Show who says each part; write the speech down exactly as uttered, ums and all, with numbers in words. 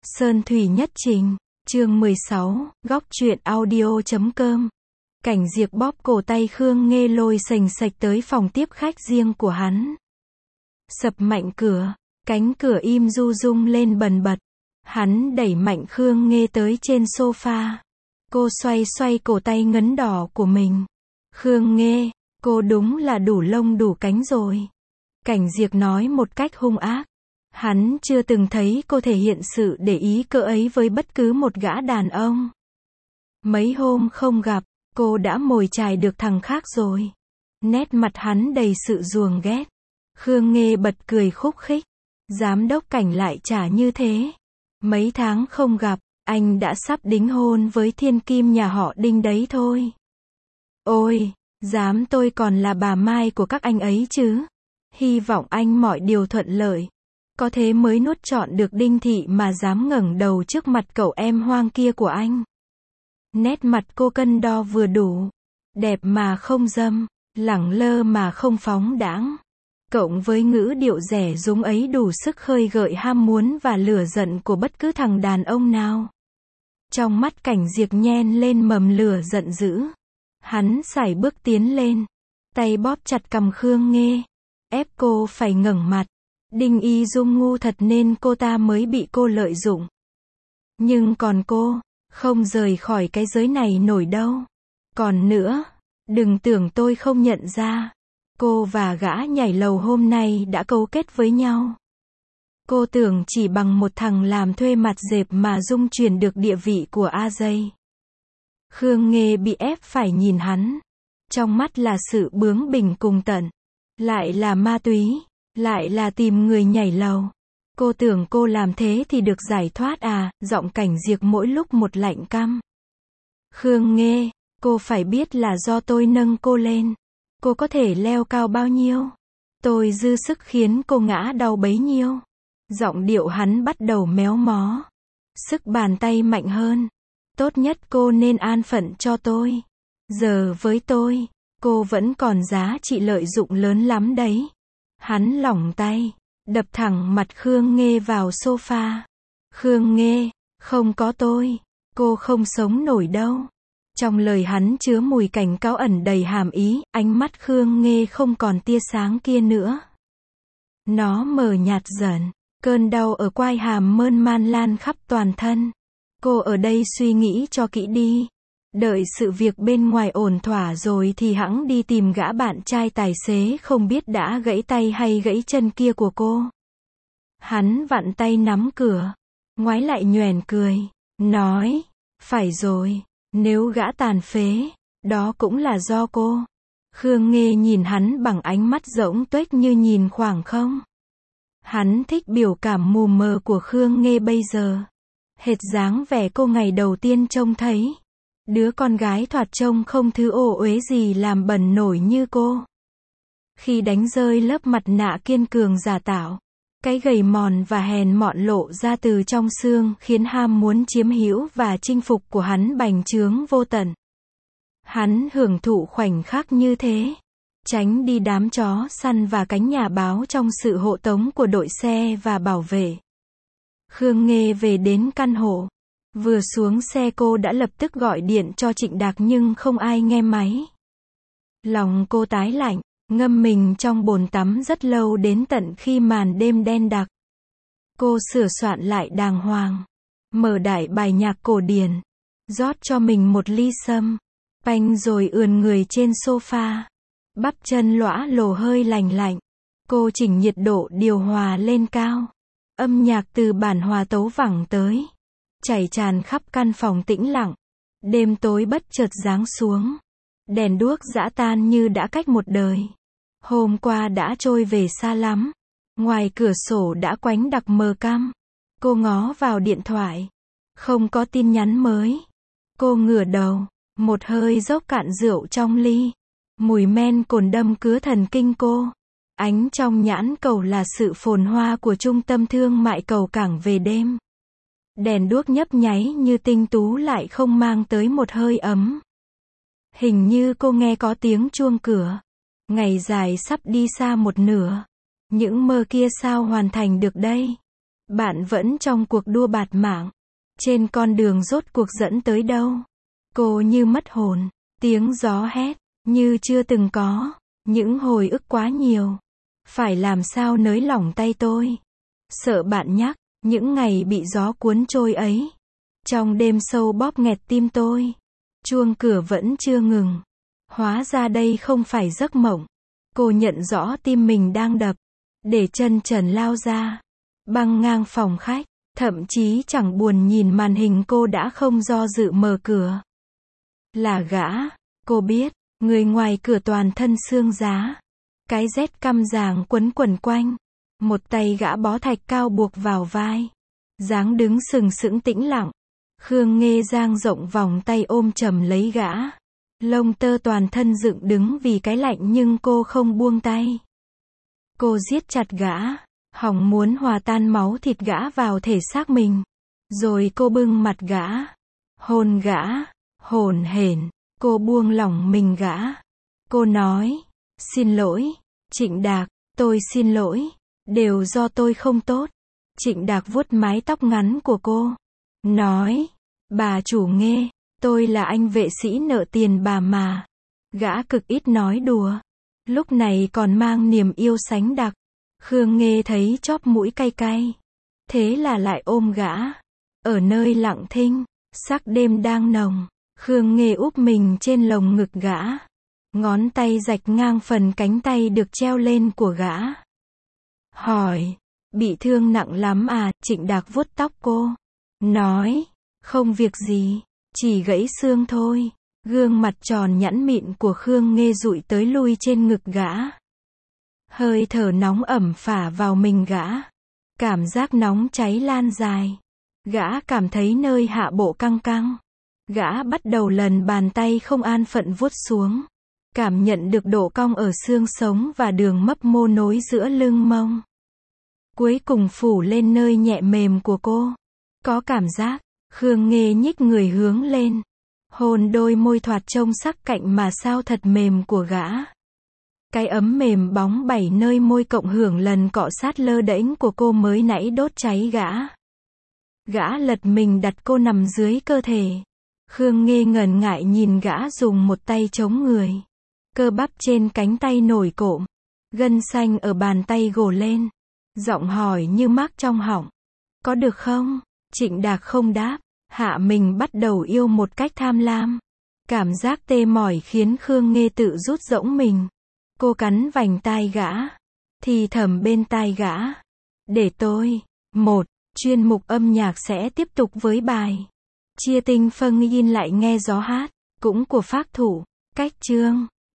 Speaker 1: Sơn Thủy Nhất Trình, chương mười sáu, góc truyện audio chấm com. Cảnh Diệp bóp cổ tay Khương Nghê lôi sành sạch tới phòng tiếp khách riêng của hắn. Sập mạnh cửa, cánh cửa im du rung lên bần bật. Hắn đẩy mạnh Khương Nghê tới trên sofa. Cô xoay xoay cổ tay ngấn đỏ của mình. Khương Nghê, cô đúng là đủ lông đủ cánh rồi. Cảnh Diệp nói một cách hung ác. Hắn chưa từng thấy cô thể hiện sự để ý cỡ ấy với bất cứ một gã đàn ông. Mấy hôm không gặp, cô đã mồi chài được thằng khác rồi. Nét mặt hắn đầy sự ruồng ghét. Khương Nghê bật cười khúc khích. Giám đốc Cảnh lại trả như thế. Mấy tháng không gặp, anh đã sắp đính hôn với thiên kim nhà họ Đinh đấy thôi. Ôi, dám tôi còn là bà Mai của các anh ấy chứ. Hy vọng anh mọi điều thuận lợi. Có thế mới nuốt trọn được Đinh Thị mà dám ngẩng đầu trước mặt cậu em hoang kia của anh. Nét mặt cô cân đo vừa đủ. Đẹp mà không dâm, lẳng lơ mà không phóng đãng. Cộng với ngữ điệu rẻ rúng ấy đủ sức khơi gợi ham muốn và lửa giận của bất cứ thằng đàn ông nào. Trong mắt Cảnh Diệp nhen lên mầm lửa giận dữ. Hắn sải bước tiến lên. Tay bóp chặt cằm Khương Nghê. Ép cô phải ngẩng mặt. Đinh Y Dung ngu thật nên cô ta mới bị cô lợi dụng. Nhưng còn cô, không rời khỏi cái giới này nổi đâu. Còn nữa, đừng tưởng tôi không nhận ra. Cô và gã nhảy lầu hôm nay đã cấu kết với nhau. Cô tưởng chỉ bằng một thằng làm thuê mặt dẹp mà Dung chuyển được địa vị của a giây. Khương Nghê bị ép phải nhìn hắn. Trong mắt là sự bướng bỉnh cùng tận. Lại là ma túy. Lại là tìm người nhảy lầu. Cô tưởng cô làm thế thì được giải thoát à, giọng Cảnh Diệp mỗi lúc một lạnh căm. Khương Nghê, cô phải biết là do tôi nâng cô lên. Cô có thể leo cao bao nhiêu? Tôi dư sức khiến cô ngã đau bấy nhiêu. Giọng điệu hắn bắt đầu méo mó. Sức bàn tay mạnh hơn. Tốt nhất cô nên an phận cho tôi. Giờ với tôi, cô vẫn còn giá trị lợi dụng lớn lắm đấy. Hắn lỏng tay, đập thẳng mặt Khương Nghê vào sofa. Khương Nghê, không có tôi, cô không sống nổi đâu. Trong lời hắn chứa mùi cảnh cáo ẩn đầy hàm ý, ánh mắt Khương Nghê không còn tia sáng kia nữa. Nó mờ nhạt dần, cơn đau ở quai hàm mơn man lan khắp toàn thân. Cô ở đây suy nghĩ cho kỹ đi. Đợi sự việc bên ngoài ổn thỏa rồi thì hẵng đi tìm gã bạn trai tài xế không biết đã gãy tay hay gãy chân kia của cô. Hắn vặn tay nắm cửa, ngoái lại nhoẻn cười, nói, phải rồi, nếu gã tàn phế, đó cũng là do cô. Khương Nghê nhìn hắn bằng ánh mắt rỗng tuếch như nhìn khoảng không. Hắn thích biểu cảm mù mờ của Khương Nghê bây giờ. Hệt dáng vẻ cô ngày đầu tiên trông thấy. Đứa con gái thoạt trông không thứ ô uế gì làm bẩn nổi như cô. Khi đánh rơi lớp mặt nạ kiên cường giả tạo, cái gầy mòn và hèn mọn lộ ra từ trong xương khiến ham muốn chiếm hữu và chinh phục của hắn bành trướng vô tận. Hắn hưởng thụ khoảnh khắc như thế. Tránh đi đám chó săn và cánh nhà báo trong sự hộ tống của đội xe và bảo vệ. Khương Nghê về đến căn hộ. Vừa xuống xe cô đã lập tức gọi điện cho Trịnh Đạc nhưng không ai nghe máy. Lòng cô tái lạnh, ngâm mình trong bồn tắm rất lâu đến tận khi màn đêm đen đặc. Cô sửa soạn lại đàng hoàng, mở đại bài nhạc cổ điển, rót cho mình một ly sâm, panh rồi ườn người trên sofa. Bắp chân lõa lồ hơi lành lạnh. Cô chỉnh nhiệt độ điều hòa lên cao. Âm nhạc từ bản hòa tấu vẳng tới. Chảy tràn khắp căn phòng tĩnh lặng. Đêm tối bất chợt giáng xuống. Đèn đuốc giã tan như đã cách một đời. Hôm qua đã trôi về xa lắm. Ngoài cửa sổ đã quánh đặc mờ căm. Cô ngó vào điện thoại. Không có tin nhắn mới. Cô ngửa đầu. Một hơi dốc cạn rượu trong ly. Mùi men cồn đâm cứa thần kinh cô. Ánh trong nhãn cầu là sự phồn hoa của trung tâm thương mại cầu cảng về đêm. Đèn đuốc nhấp nháy như tinh tú lại không mang tới một hơi ấm. Hình như cô nghe có tiếng chuông cửa. Ngày dài sắp đi xa một nửa. Những mơ kia sao hoàn thành được đây? Bạn vẫn trong cuộc đua bạt mạng. Trên con đường rốt cuộc dẫn tới đâu? Cô như mất hồn. Tiếng gió hét, như chưa từng có. Những hồi ức quá nhiều. Phải làm sao nới lỏng tay tôi? Sợ bạn nhắc, những ngày bị gió cuốn trôi ấy. Trong đêm sâu bóp nghẹt tim tôi. Chuông cửa vẫn chưa ngừng. Hóa ra đây không phải giấc mộng. Cô nhận rõ tim mình đang đập. Để chân trần lao ra. Băng ngang phòng khách. Thậm chí chẳng buồn nhìn màn hình, cô đã không do dự mở cửa. Là gã. Cô biết, người ngoài cửa toàn thân xương giá. Cái rét căm ràng quấn quẩn quanh. Một tay gã bó thạch cao buộc vào vai. Dáng đứng sừng sững tĩnh lặng. Khương Nghê dang rộng vòng tay ôm chầm lấy gã. Lông tơ toàn thân dựng đứng vì cái lạnh nhưng cô không buông tay. Cô siết chặt gã. Hỏng muốn hòa tan máu thịt gã vào thể xác mình. Rồi cô bưng mặt gã. Hôn gã. Hổn hển. Cô buông lỏng mình gã. Cô nói. Xin lỗi. Trịnh Đạc, tôi xin lỗi. Đều do tôi không tốt. Trịnh Đạc vuốt mái tóc ngắn của cô. Nói. Bà chủ Nghê, tôi là anh vệ sĩ nợ tiền bà mà. Gã cực ít nói đùa. Lúc này còn mang niềm yêu sánh đặc. Khương Nghê thấy chóp mũi cay cay. Thế là lại ôm gã. Ở nơi lặng thinh, sắc đêm đang nồng. Khương Nghê úp mình trên lồng ngực gã. Ngón tay rạch ngang phần cánh tay được treo lên của gã. Hỏi. Bị thương nặng lắm à? Trịnh Đạc vuốt tóc cô. Nói. Không việc gì. Chỉ gãy xương thôi. Gương mặt tròn nhẵn mịn của Khương Nghê dụi tới lui trên ngực gã. Hơi thở nóng ẩm phả vào mình gã. Cảm giác nóng cháy lan dài. Gã cảm thấy nơi hạ bộ căng căng. Gã bắt đầu lần bàn tay không an phận vuốt xuống. Cảm nhận được độ cong ở xương sống và đường mấp mô nối giữa lưng mông. Cuối cùng phủ lên nơi nhẹ mềm của cô. Có cảm giác. Khương Nghê nhích người hướng lên. Hôn đôi môi thoạt trông sắc cạnh mà sao thật mềm của gã. Cái ấm mềm bóng bảy nơi môi cộng hưởng lần cọ sát lơ đễnh của cô mới nãy đốt cháy gã. Gã lật mình đặt cô nằm dưới cơ thể. Khương Nghê ngần ngại nhìn gã dùng một tay chống người. Cơ bắp trên cánh tay nổi cộm. Gân xanh ở bàn tay gồ lên. Giọng hỏi như mác trong họng. Có được không? Trịnh Đạc không đáp. Hạ mình bắt đầu yêu một cách tham lam. Cảm giác tê mỏi khiến Khương Nghê tự rút rỗng mình. Cô cắn vành tai gã. Thì thầm bên tai gã. Để tôi. Một. Chuyên mục âm nhạc sẽ tiếp tục với bài Chia Tinh Phân Yin lại nghe gió hát. Cũng của Phác Thủ. Cách chương.